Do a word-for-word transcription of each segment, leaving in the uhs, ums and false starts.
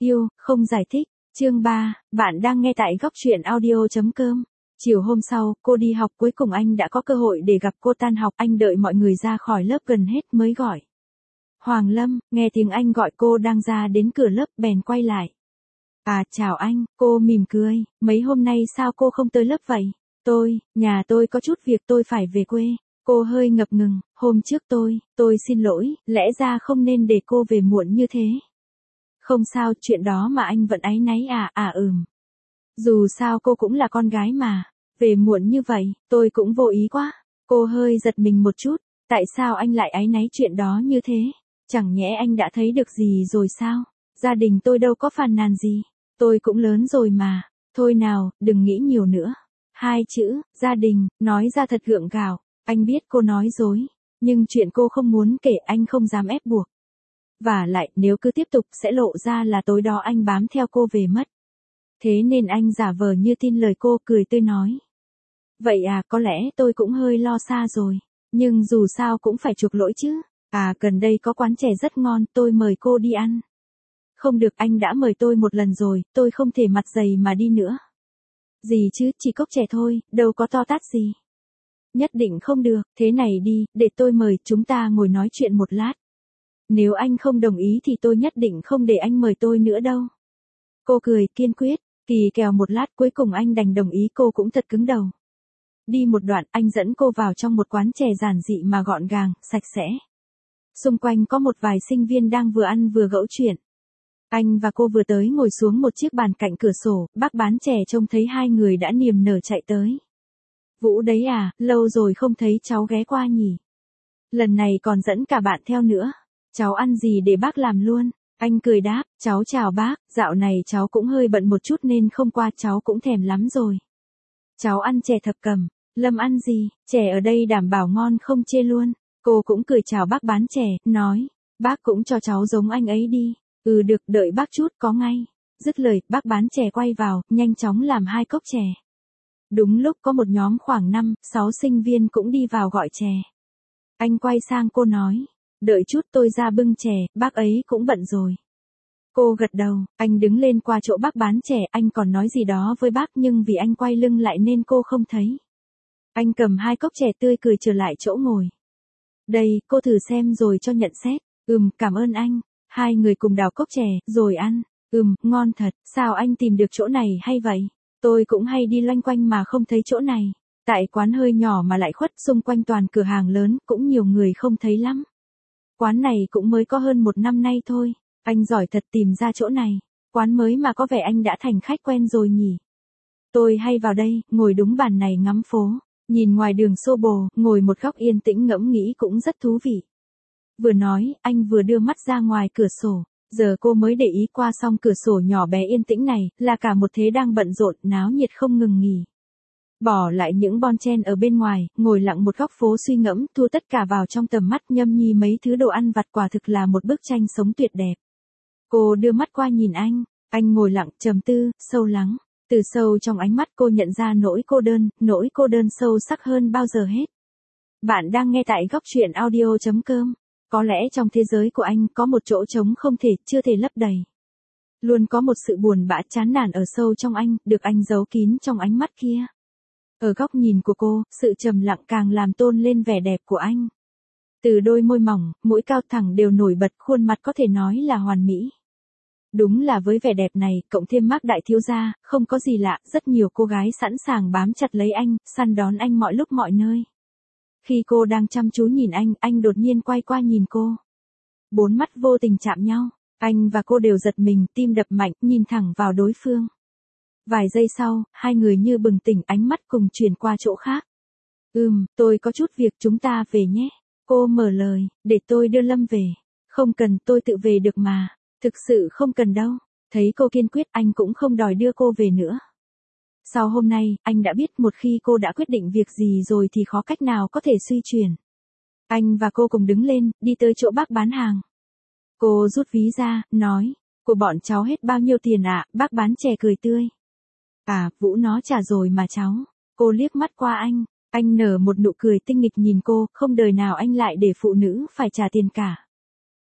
Yêu, không giải thích. Chương ba, bạn đang nghe tại góc truyện audio chấm com. Chiều hôm sau, cô đi học, cuối cùng anh đã có cơ hội để gặp cô tan học. Anh đợi mọi người ra khỏi lớp gần hết mới gọi. Hoàng Lâm, nghe tiếng anh gọi cô đang ra đến cửa lớp bèn quay lại. À, chào anh, cô mỉm cười, mấy hôm nay sao cô không tới lớp vậy? Tôi, nhà tôi có chút việc tôi phải về quê. Cô hơi ngập ngừng, hôm trước tôi, tôi xin lỗi, lẽ ra không nên để cô về muộn như thế. Không sao, chuyện đó mà anh vẫn áy náy à, à ừm. Dù sao cô cũng là con gái mà, về muộn như vậy, tôi cũng vô ý quá. Cô hơi giật mình một chút, tại sao anh lại áy náy chuyện đó như thế? Chẳng nhẽ anh đã thấy được gì rồi sao? Gia đình tôi đâu có phàn nàn gì, tôi cũng lớn rồi mà. Thôi nào, đừng nghĩ nhiều nữa. Hai chữ, gia đình, nói ra thật gượng gạo. Anh biết cô nói dối, nhưng chuyện cô không muốn kể anh không dám ép buộc. Và lại, nếu cứ tiếp tục sẽ lộ ra là tối đó anh bám theo cô về mất. Thế nên anh giả vờ như tin lời cô, cười tươi nói. Vậy à, có lẽ tôi cũng hơi lo xa rồi, nhưng dù sao cũng phải chuộc lỗi chứ. À, gần đây có quán chè rất ngon, tôi mời cô đi ăn. Không được, anh đã mời tôi một lần rồi, tôi không thể mặt dày mà đi nữa. Gì chứ, chỉ cốc chè thôi, đâu có to tát gì. Nhất định không được, thế này đi, để tôi mời, chúng ta ngồi nói chuyện một lát. Nếu anh không đồng ý thì tôi nhất định không để anh mời tôi nữa đâu. Cô cười, kiên quyết, kỳ kèo một lát cuối cùng anh đành đồng ý. Cô cũng thật cứng đầu. Đi một đoạn, anh dẫn cô vào trong một quán chè giản dị mà gọn gàng, sạch sẽ. Xung quanh có một vài sinh viên đang vừa ăn vừa gẫu chuyện. Anh và cô vừa tới ngồi xuống một chiếc bàn cạnh cửa sổ, bác bán chè trông thấy hai người đã niềm nở chạy tới. Vũ đấy à, lâu rồi không thấy cháu ghé qua nhỉ. Lần này còn dẫn cả bạn theo nữa. Cháu ăn gì để bác làm luôn? Anh cười đáp, cháu chào bác, dạo này cháu cũng hơi bận một chút nên không qua, cháu cũng thèm lắm rồi. Cháu ăn chè thập cẩm. Lâm ăn gì? Chè ở đây đảm bảo ngon không chê luôn. Cô cũng cười chào bác bán chè, nói, bác cũng cho cháu giống anh ấy đi. Ừ được, đợi bác chút, có ngay. Dứt lời, bác bán chè quay vào, nhanh chóng làm hai cốc chè. Đúng lúc có một nhóm khoảng năm, sáu sinh viên cũng đi vào gọi chè. Anh quay sang cô nói, đợi chút tôi ra bưng chè, bác ấy cũng bận rồi. Cô gật đầu, anh đứng lên qua chỗ bác bán chè, anh còn nói gì đó với bác nhưng vì anh quay lưng lại nên cô không thấy. Anh cầm hai cốc chè tươi cười trở lại chỗ ngồi. Đây, cô thử xem rồi cho nhận xét. Ừm, cảm ơn anh. Hai người cùng đào cốc chè, rồi ăn. Ừm, ngon thật, sao anh tìm được chỗ này hay vậy? Tôi cũng hay đi loanh quanh mà không thấy chỗ này. Tại quán hơi nhỏ mà lại khuất, xung quanh toàn cửa hàng lớn, cũng nhiều người không thấy lắm. Quán này cũng mới có hơn một năm nay thôi. Anh giỏi thật tìm ra chỗ này. Quán mới mà có vẻ anh đã thành khách quen rồi nhỉ. Tôi hay vào đây, ngồi đúng bàn này ngắm phố. Nhìn ngoài đường xô bồ, ngồi một góc yên tĩnh ngẫm nghĩ cũng rất thú vị. Vừa nói, anh vừa đưa mắt ra ngoài cửa sổ. Giờ cô mới để ý qua song cửa sổ nhỏ bé yên tĩnh này, là cả một thế đang bận rộn, náo nhiệt không ngừng nghỉ. Bỏ lại những bon chen ở bên ngoài, ngồi lặng một góc phố suy ngẫm, thu tất cả vào trong tầm mắt, nhâm nhi mấy thứ đồ ăn vặt, quả thực là một bức tranh sống tuyệt đẹp. Cô đưa mắt qua nhìn anh, anh ngồi lặng, trầm tư, sâu lắng. Từ sâu trong ánh mắt cô nhận ra nỗi cô đơn, nỗi cô đơn sâu sắc hơn bao giờ hết. Bạn đang nghe tại góc truyện audio chấm com. Có lẽ trong thế giới của anh có một chỗ trống không thể, chưa thể lấp đầy. Luôn có một sự buồn bã chán nản ở sâu trong anh, được anh giấu kín trong ánh mắt kia. Ở góc nhìn của cô, sự trầm lặng càng làm tôn lên vẻ đẹp của anh. Từ đôi môi mỏng, mũi cao thẳng đều nổi bật, khuôn mặt có thể nói là hoàn mỹ. Đúng là với vẻ đẹp này, cộng thêm mác đại thiếu gia, không có gì lạ, rất nhiều cô gái sẵn sàng bám chặt lấy anh, săn đón anh mọi lúc mọi nơi. Khi cô đang chăm chú nhìn anh, anh đột nhiên quay qua nhìn cô. Bốn mắt vô tình chạm nhau, anh và cô đều giật mình, tim đập mạnh, nhìn thẳng vào đối phương. Vài giây sau, hai người như bừng tỉnh, ánh mắt cùng chuyển qua chỗ khác. Ừm, tôi có chút việc, chúng ta về nhé. Cô mở lời, để tôi đưa Lâm về. Không cần, tôi tự về được mà. Thực sự không cần đâu. Thấy cô kiên quyết, anh cũng không đòi đưa cô về nữa. Sau hôm nay, anh đã biết một khi cô đã quyết định việc gì rồi thì khó cách nào có thể suy chuyển. Anh và cô cùng đứng lên, đi tới chỗ bác bán hàng. Cô rút ví ra, nói, của bọn cháu hết bao nhiêu tiền ạ? À? Bác bán chè cười tươi. À, Vũ nó trả rồi mà cháu. Cô liếc mắt qua anh, anh nở một nụ cười tinh nghịch nhìn cô, không đời nào anh lại để phụ nữ phải trả tiền cả.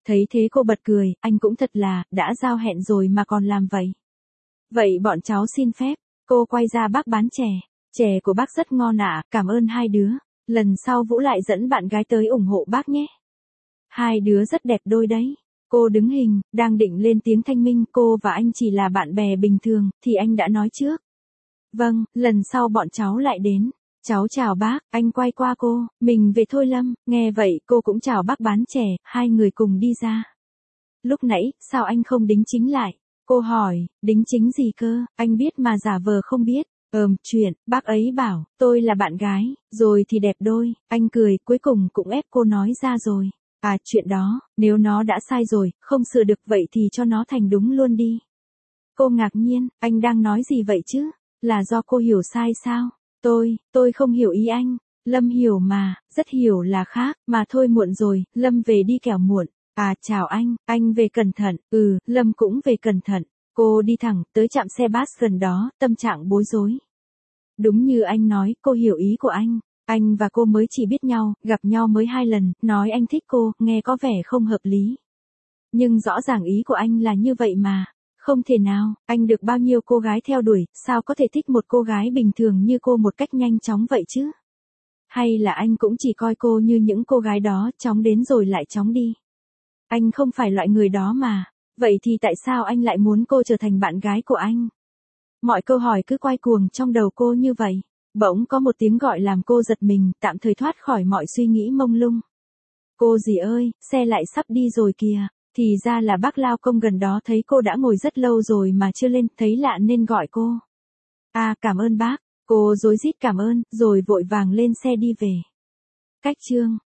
Thấy thế cô bật cười, anh cũng thật là, đã giao hẹn rồi mà còn làm vậy. Vậy bọn cháu xin phép, cô quay ra bác bán chè. Chè của bác rất ngon ạ, cảm ơn hai đứa. Lần sau Vũ lại dẫn bạn gái tới ủng hộ bác nhé. Hai đứa rất đẹp đôi đấy. Cô đứng hình, đang định lên tiếng thanh minh cô và anh chỉ là bạn bè bình thường, thì anh đã nói trước. Vâng, lần sau bọn cháu lại đến. Cháu chào bác, anh quay qua cô, mình về thôi Lâm, nghe vậy cô cũng chào bác bán chè, hai người cùng đi ra. Lúc nãy, sao anh không đính chính lại? Cô hỏi, đính chính gì cơ, anh biết mà giả vờ không biết. Ờm, chuyện, bác ấy bảo, tôi là bạn gái, rồi thì đẹp đôi, anh cười, cuối cùng cũng ép cô nói ra rồi. À, chuyện đó, nếu nó đã sai rồi, không sửa được vậy thì cho nó thành đúng luôn đi. Cô ngạc nhiên, anh đang nói gì vậy chứ? Là do cô hiểu sai sao? Tôi, tôi không hiểu ý anh. Lâm hiểu mà, rất hiểu là khác, mà thôi muộn rồi, Lâm về đi kẻo muộn. À chào anh, anh về cẩn thận, ừ, Lâm cũng về cẩn thận. Cô đi thẳng, tới trạm xe bus gần đó, tâm trạng bối rối. Đúng như anh nói, cô hiểu ý của anh. Anh và cô mới chỉ biết nhau, gặp nhau mới hai lần, nói anh thích cô, nghe có vẻ không hợp lý. Nhưng rõ ràng ý của anh là như vậy mà. Không thể nào, anh được bao nhiêu cô gái theo đuổi, sao có thể thích một cô gái bình thường như cô một cách nhanh chóng vậy chứ? Hay là anh cũng chỉ coi cô như những cô gái đó, chóng đến rồi lại chóng đi? Anh không phải loại người đó mà. Vậy thì tại sao anh lại muốn cô trở thành bạn gái của anh? Mọi câu hỏi cứ quay cuồng trong đầu cô như vậy. Bỗng có một tiếng gọi làm cô giật mình, tạm thời thoát khỏi mọi suy nghĩ mông lung. Cô dì ơi, xe lại sắp đi rồi kìa. Thì ra là bác lao công gần đó thấy cô đã ngồi rất lâu rồi mà chưa lên, thấy lạ nên gọi cô. À, cảm ơn bác. Cô rối rít cảm ơn, rồi vội vàng lên xe đi về. Cách chương